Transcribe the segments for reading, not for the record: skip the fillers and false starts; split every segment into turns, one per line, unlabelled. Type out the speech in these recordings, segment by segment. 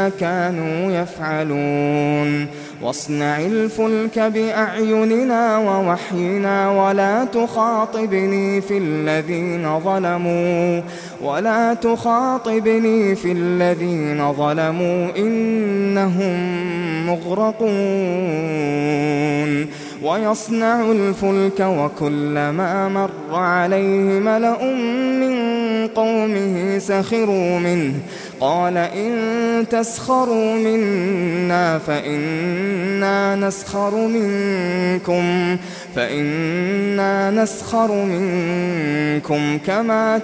الذين كانوا يفعلون واصنع الفلك بأعيننا ووحينا ولا تخاطبني في الذين ظلموا إنهم مغرقون ويصنع الفلك وكلما مر عليه ملأ من قومه سخروا منه قال إن تسخروا منا فإنا نسخر منكم كما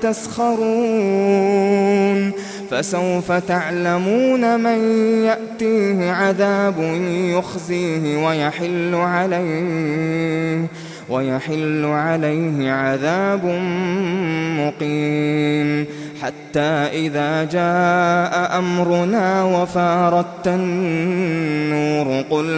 تسخرون فسوف تعلمون من يأتيه عذاب يخزيه ويحل عليه عذاب مقيم حتى إذا جاء أمرنا وفارت النور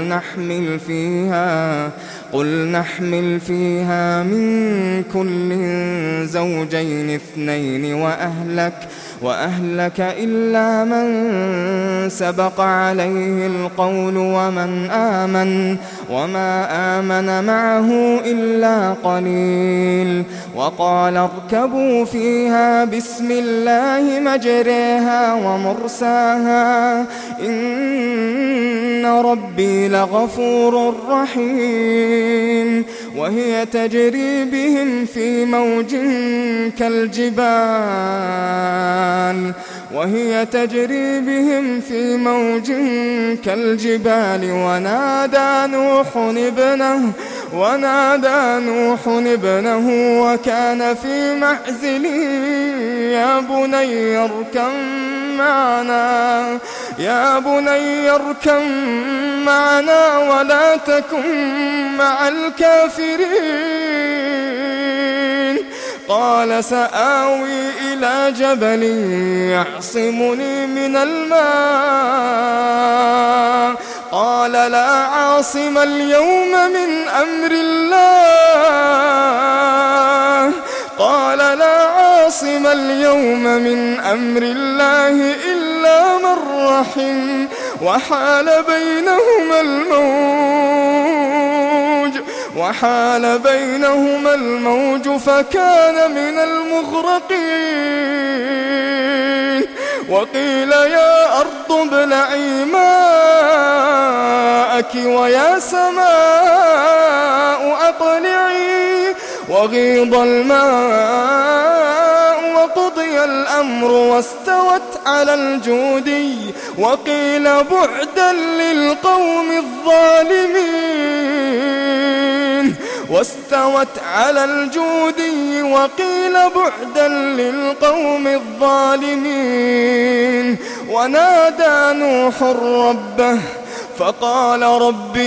قل نحمل فيها من كل زوجين اثنين وأهلك إلا من سبق عليه القول ومن آمن وما آمن معه إلا قليل وقال اركبوا فيها بسم الله مجريها ومرساها إن ربي لغفور رحيم وهي تجري بهم في موج كالجبال ونادى نوح ابنه وكان في معزل يا بني اركب معنا ولا تكن مع الكافرين قال سآوي إلى جبل يعصمني من الماء قال لا عاصم اليوم من أمر الله إلا من رحم وحال بينهما الموج فكان من المغرقين وقيل يا أرض ابلعي ماءك ويا سماء أقلعي وغيض الماء وقضي الأمر واستوت على الجودي وقيل بعدا للقوم الظالمين ونادى نوح ربه فقال رب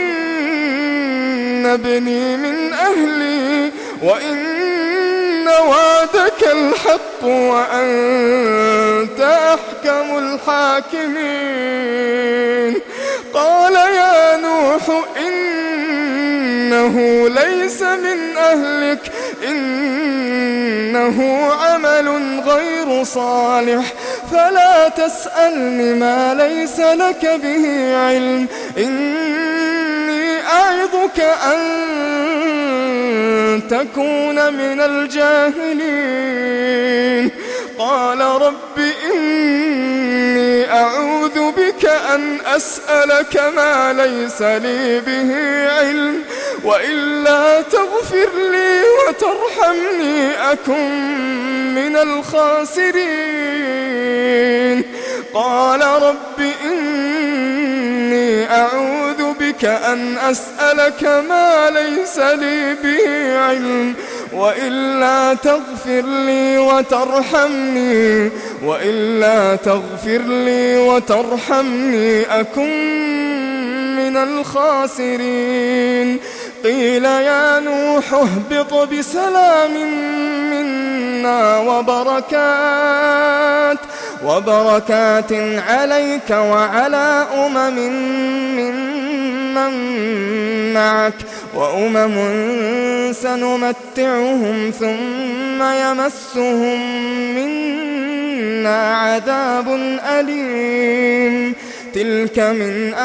إن ابني من أهلي وإن وعدك الحق وأنت أحكم الحاكمين قال يا نوح إنه ليس من أهلك إنه عمل غير صالح فلا تسألني ما ليس لك به علم إني أعظك أن تكون من الجاهلين قال رب إني أعوذ بك أن أسألك ما ليس لي به علم وإلا تغفر لي وترحمني أكن من الخاسرين قال رب إني أعوذ بك أن أسألك ما ليس لي به علم وإلا تغفر لي وترحمني أكن من الخاسرين قيل يا نوح اهبط بسلام منا وبركات عليك وعلى ممن معك وأمم سنمتعهم ثم يمسهم منا عذاب أليم تلك من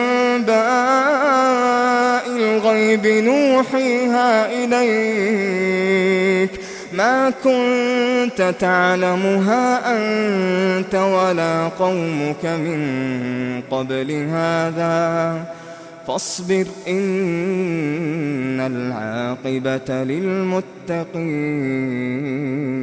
أنباء الغيب نوحيها إليك ما كنت تعلمها أنت ولا قومك من قبل هذا فاصبر إن العاقبة للمتقين.